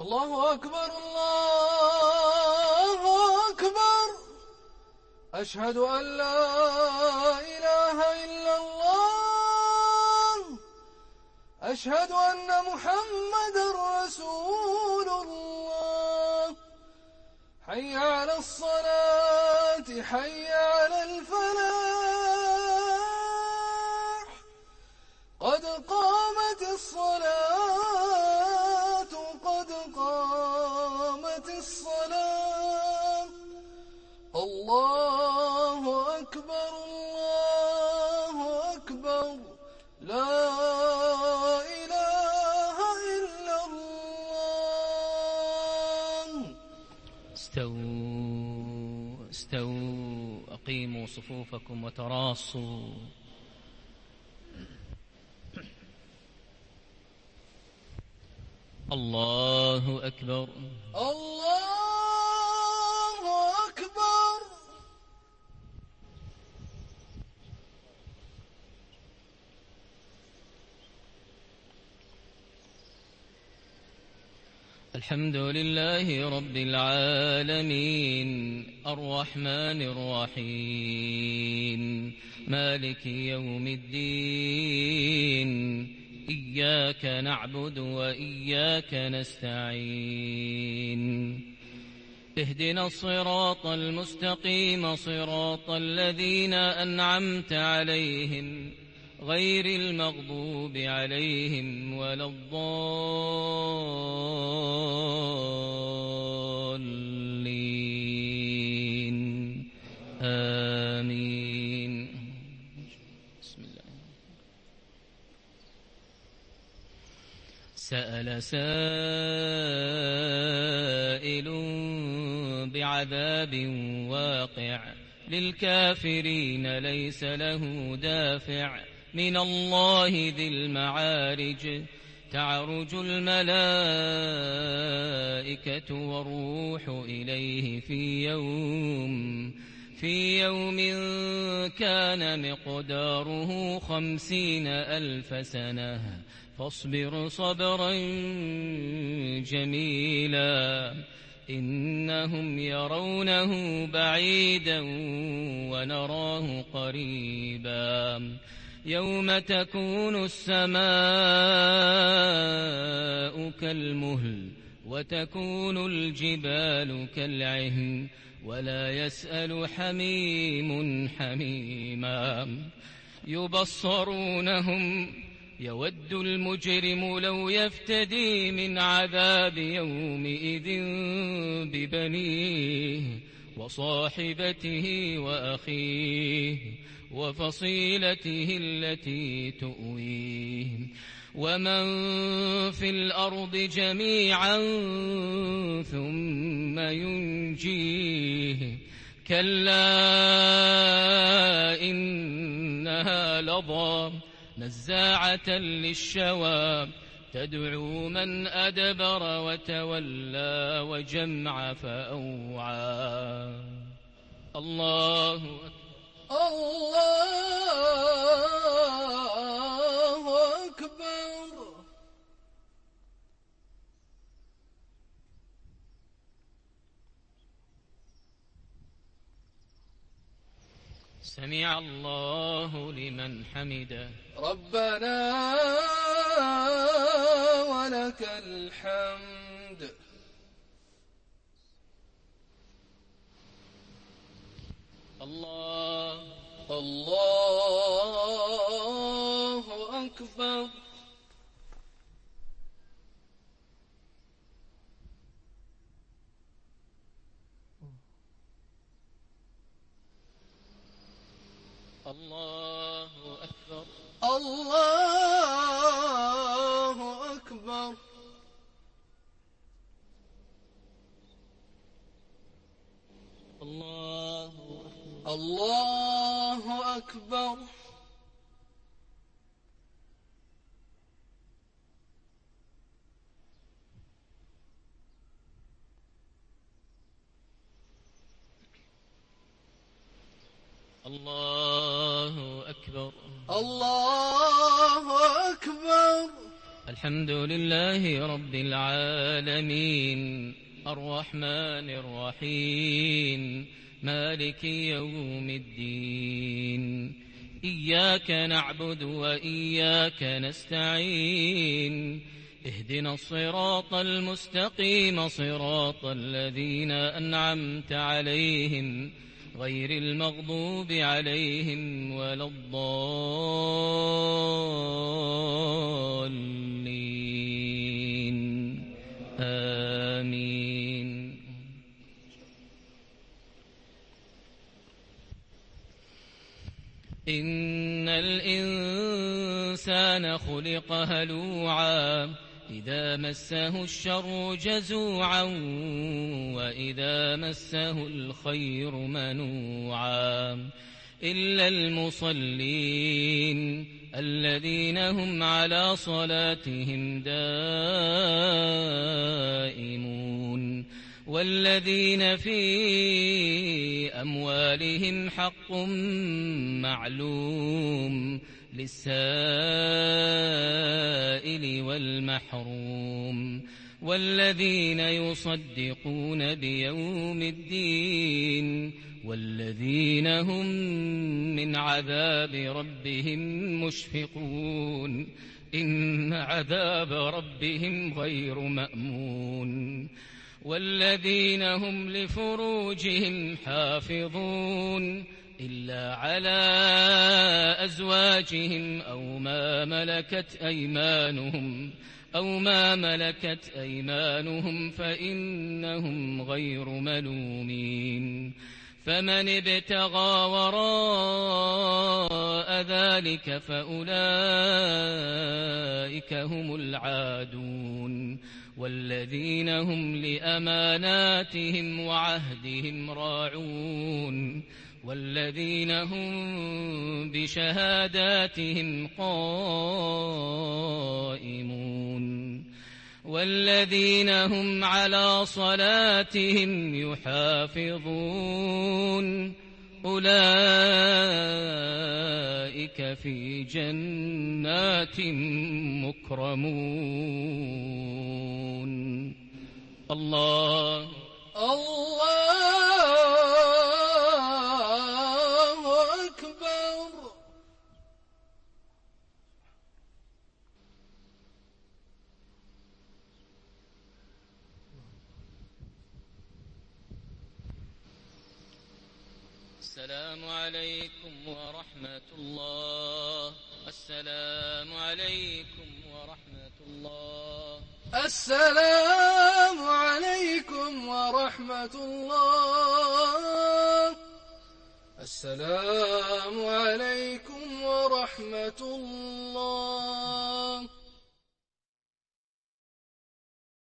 الله أكبر الله أكبر. أشهد أن لا إله إلا الله. أشهد أن محمدًا رسول الله. حي على الصلاة حي على الفلاح. قد قامت الصلاة قد قامت الصلاة. الله أكبر الله أكبر. لا إله إلا الله. استووا استووا، أقيموا صفوفكم وتراصوا. الله أكبر الله أكبر. الحمد لله رب العالمين، الرحمن الرحيم، مالك يوم الدين. إياك نعبد وإياك نستعين. اهدنا الصراط المستقيم، صراط الذين أنعمت عليهم غير المغضوب عليهم ولا الضالين. آمين. بسم الله. سأل سائل بعذاب واقع، للكافرين ليس له دافع. من الله ذي المعارج، تعرج الملائكة والروح إليه في يوم كان مقداره 50,000 سنة. فاصبر صبرا جميلا، إنهم يرونه بعيدا ونراه قريبا. يوم تكون السماء كالمهل، وتكون الجبال كالعهن، ولا يسأل حميم حميما. يبصرونهم، يود المجرم لو يفتدي من عذاب يومئذ ببنيه وصاحبته وأخيه وفصيلته التي تؤويه، ومن في الأرض جميعا ثم ينجيه. كلا إنها لظى، نزاعة للشوى، تدعو من أدبر وتولى وجمع فأوعى. الله الله أكبر. سمع الله لمن حمده. ربنا ولك الحمد. الله أكبر. الله أكبر. الله أكبر. الله أكبر. الله أكبر. الله أكبر. الحمد لله رب العالمين الرحمن الرحيم مالك يوم الدين إياك نعبد وإياك نستعين اهدنا الصراط المستقيم صراط الذين أنعمت عليهم غير المغضوب عليهم ولا الضالين آمين. إن الإنسان خلق هلوعا إذا مسه الشر جزوعا وإذا مسه الخير منوعا إلا المصلين الذين هم على صلاتهم دائمون والذين في أموالهم حق معلوم للسائل والمحروم والذين يصدقون بيوم الدين والذين هم من عذاب ربهم مشفقون إن عذاب ربهم غير مأمون والذين هم لفروجهم حافظون إلا على أزواجهم أو ما ملكت أيمانهم فإنهم غير ملومين فمن ابتغى وراء ذلك فأولئك هم العادون والذين هم لأماناتهم وعهدهم راعون والذين هم بشهاداتهم قائمون والذين هم على صلاتهم يحافظون أولئك في جنات مكرمون. الله أكبر. السلام عليكم ورحمة الله. السلام عليكم ورحمة الله. السلام عليكم ورحمة الله. السلام عليكم ورحمة الله.